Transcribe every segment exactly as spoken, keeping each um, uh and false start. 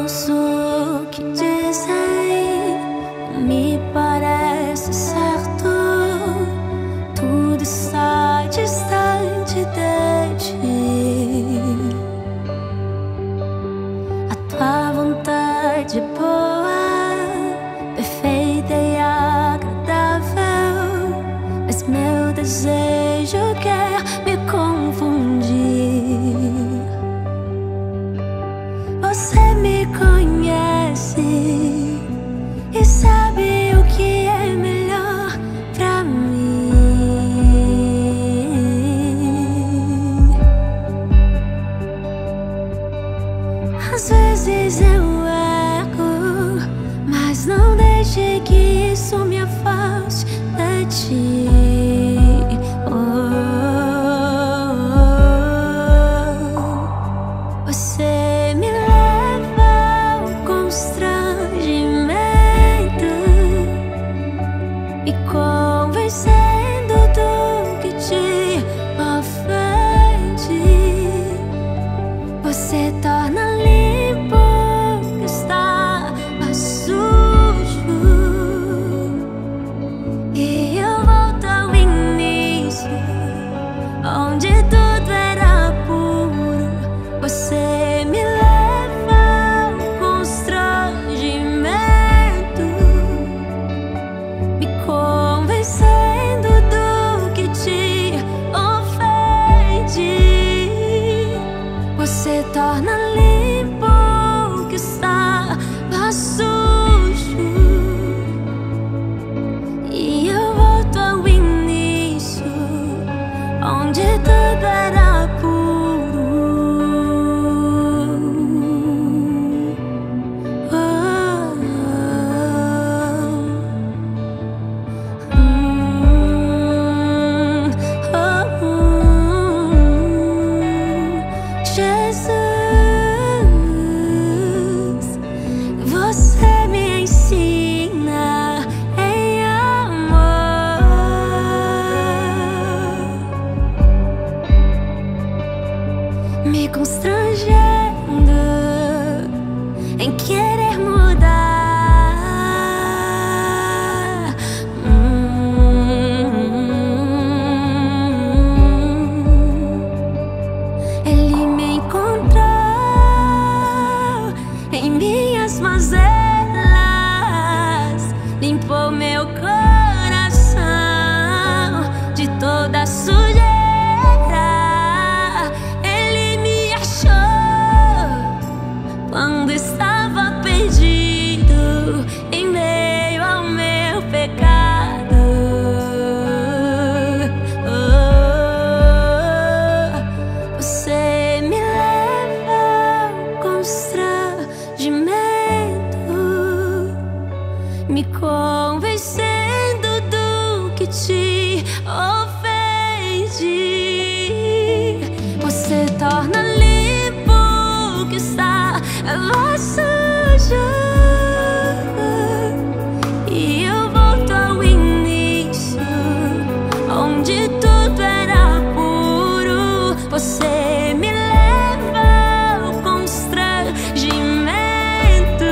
ouço o que dizem, não me parece certo. Tudo está distante de ti. A tua vontade é boa, perfeita e agradável, mas meu desejo quer me confundir. Você me conhece e sabe o que é melhor pra mim. Às vezes eu erro, mas não deixe que isso me afaste de ti. Você me leva ao constrangimento, me convencendo do que te ofende. Você torna limpo o que estava sujo, e eu volto ao início, onde tudo era puro. Você me leva ao constrangimento, me convencendo do que te ofende. Você torna limpo o que estava sujo, e eu volto ao início, onde tudo era puro. Você me ensina em amor, me constrangendo em querer mudar. Hum, Ele me encontrou em minhas mazelas, limpou meu coração de toda sujeira. Ele me achou quando estava perdido em meio ao meu pecado. Oh, você me leva ao constrangimento, me convencendo do que te ofende. Você torna limpo o que estava sujo, e eu volto ao início, onde tudo era puro. Você me leva ao constrangimento,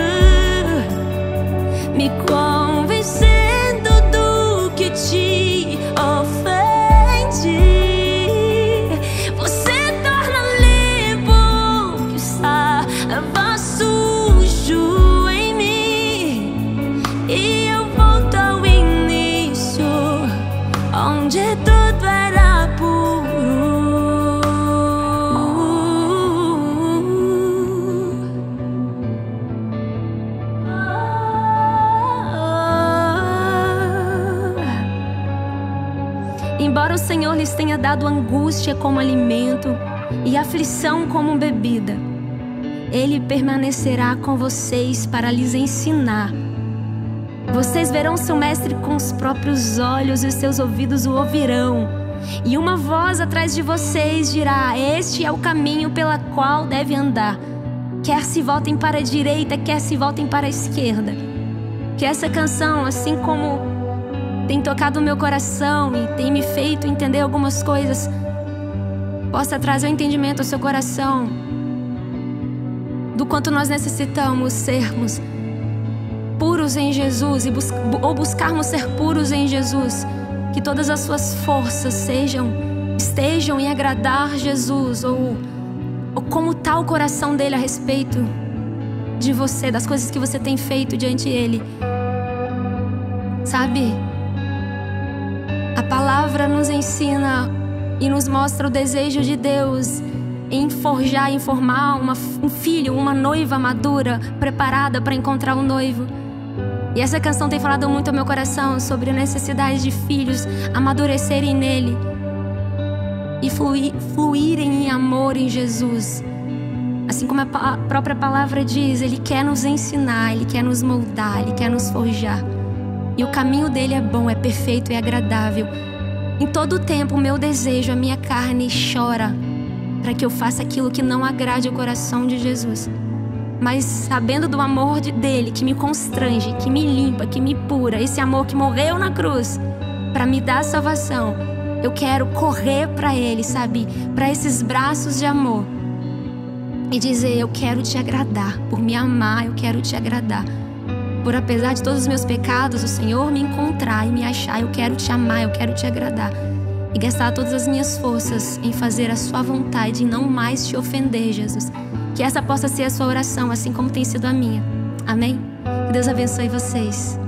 me convencendo do que te ofende. Você torna limpo o que estava sujo em mim, e eu volto ao início, onde tudo era puro. Embora o Senhor lhes tenha dado angústia como alimento e aflição como bebida, Ele permanecerá com vocês para lhes ensinar. Vocês verão seu mestre com os próprios olhos, e os seus ouvidos o ouvirão. E uma voz atrás de vocês dirá: este é o caminho pela qual deve andar. Quer se voltem para a direita, quer se voltem para a esquerda. Que essa canção, assim como tem tocado o meu coração e tem me feito entender algumas coisas, possa trazer o entendimento ao seu coração do quanto nós necessitamos sermos puros em Jesus e bus ou buscarmos ser puros em Jesus, que todas as suas forças sejam, estejam em agradar Jesus, ou, ou como está o coração dele a respeito de você, das coisas que você tem feito diante dele. Sabe? A palavra nos ensina e nos mostra o desejo de Deus em forjar, em formar uma, um filho, uma noiva madura, preparada para encontrar o noivo. E essa canção tem falado muito ao meu coração sobre a necessidade de filhos amadurecerem nele e fluir, fluírem em amor em Jesus. Assim como a própria palavra diz, Ele quer nos ensinar, Ele quer nos moldar, Ele quer nos forjar. E o caminho dele é bom, é perfeito e agradável. Em todo o tempo, o meu desejo, a minha carne chora para que eu faça aquilo que não agrade o coração de Jesus. Mas sabendo do amor de, dele, que me constrange, que me limpa, que me pura, esse amor que morreu na cruz para me dar salvação, eu quero correr para ele, sabe? Para esses braços de amor e dizer, eu quero te agradar, por me amar, eu quero te agradar. Por apesar de todos os meus pecados, o Senhor me encontrar e me achar, eu quero te amar, eu quero te agradar. E gastar todas as minhas forças em fazer a sua vontade e não mais te ofender, Jesus. Que essa possa ser a sua oração, assim como tem sido a minha. Amém? Que Deus abençoe vocês.